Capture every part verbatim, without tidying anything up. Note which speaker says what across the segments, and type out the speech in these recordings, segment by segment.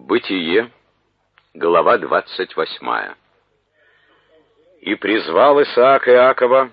Speaker 1: Бытие, глава двадцать восьмая. И призвал Исаак Иакова,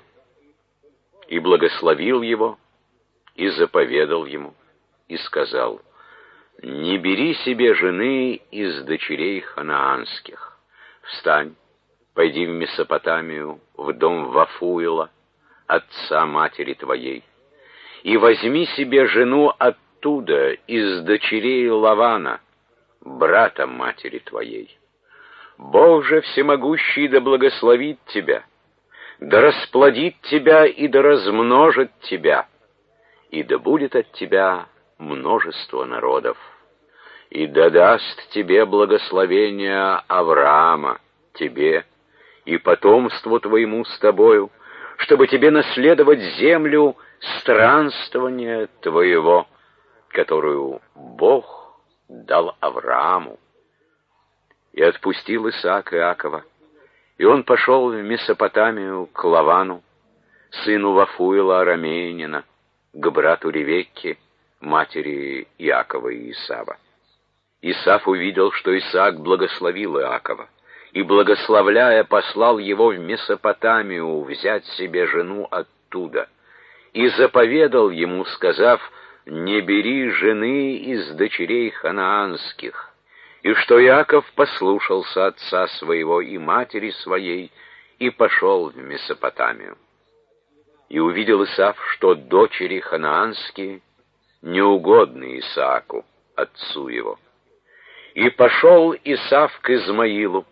Speaker 1: и благословил его, и заповедал ему, и сказал: «Не бери себе жены из дочерей ханаанских. Встань, пойди в Месопотамию, в дом Вафуила, отца матери твоей, и возьми себе жену оттуда, из дочерей Лавана, брата матери твоей. Бог же всемогущий да благословит тебя, да расплодит тебя и да размножит тебя, и да будет от тебя множество народов, и да даст тебе благословение Авраама, тебе и потомству твоему с тобою, чтобы тебе наследовать землю странствования твоего, которую Бог дал Аврааму». И отпустил Исаак Иакова, и он пошел в Месопотамию к Лавану, сыну Вафуила арамеянина, к брату Ревекке, матери Иакова и Исава. Исав увидел, что Исаак благословил Иакова, и, благословляя, послал его в Месопотамию взять себе жену оттуда, и заповедал ему, сказав: «Не бери жены из дочерей ханаанских», и что Иаков послушался отца своего и матери своей, и пошел в Месопотамию. И увидел Исав, что дочери ханаанские неугодны Исааку, отцу его. И пошел Исав к Измаилу,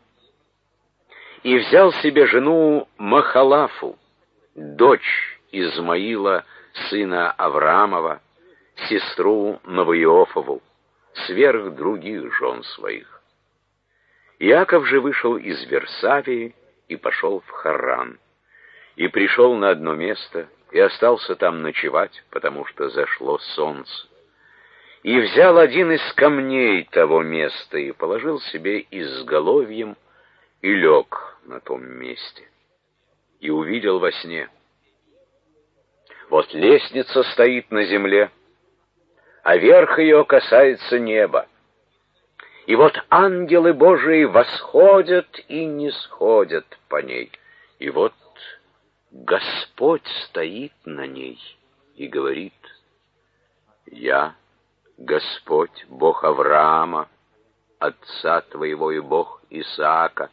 Speaker 1: и взял себе жену Махалафу, дочь Измаила, сына Авраамова, сестру Новоиофову, сверх других жен своих. Иаков же вышел из Версавии и пошел в Харран, и пришел на одно место, и остался там ночевать, потому что зашло солнце. И взял один из камней того места, и положил себе изголовьем, и лег на том месте. И увидел во сне: вот лестница стоит на земле, а верх ее касается неба. И вот ангелы Божии восходят и нисходят по ней. И вот Господь стоит на ней и говорит: «Я, Господь, Бог Авраама, отца твоего, и Бог Исаака.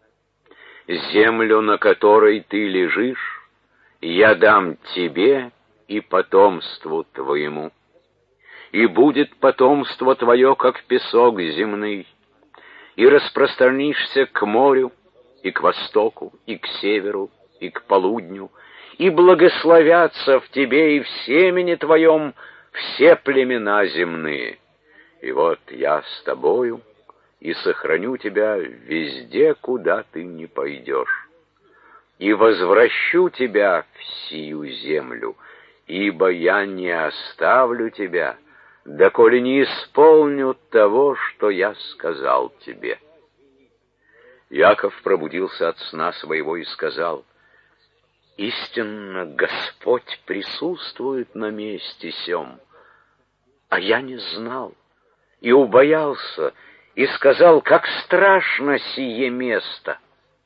Speaker 1: Землю, на которой ты лежишь, я дам тебе и потомству твоему. И будет потомство твое, как песок земный, и распространишься к морю, и к востоку, и к северу, и к полудню, и благословятся в тебе и в семени твоем все племена земные. И вот я с тобою, и сохраню тебя везде, куда ты не пойдешь, и возвращу тебя в сию землю, ибо я не оставлю тебя, доколе не исполню того, что я сказал тебе». Иаков пробудился от сна своего и сказал: «Истинно Господь присутствует на месте сем, а я не знал, и убоялся, и сказал: как страшно сие место!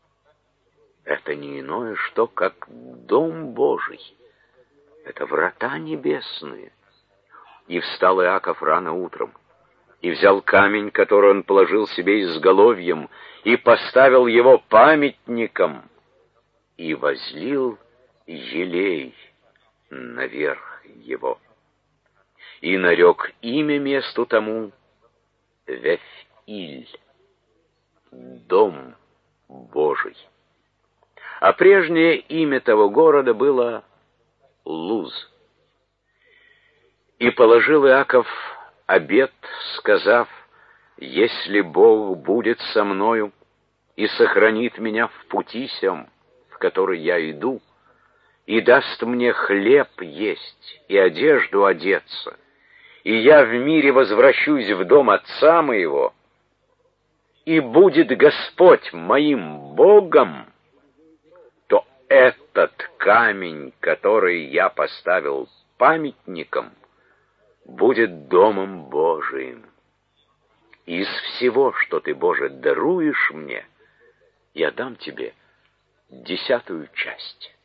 Speaker 1: Это не иное, что как дом Божий, это врата небесные». И встал Иаков рано утром, и взял камень, который он положил себе изголовьем, и поставил его памятником, и возлил елей наверх его. И нарек имя месту тому Вефиль, дом Божий. А прежнее имя того города было Луз. И положил Иаков обет, сказав: «Если Бог будет со мною и сохранит меня в пути сем, в который я иду, и даст мне хлеб есть и одежду одеться, и я в мире возвращусь в дом отца моего, и будет Господь моим Богом, то этот камень, который я поставил памятником, будет домом Божиим». Из всего, что ты, Боже, даруешь мне, я дам тебе десятую часть.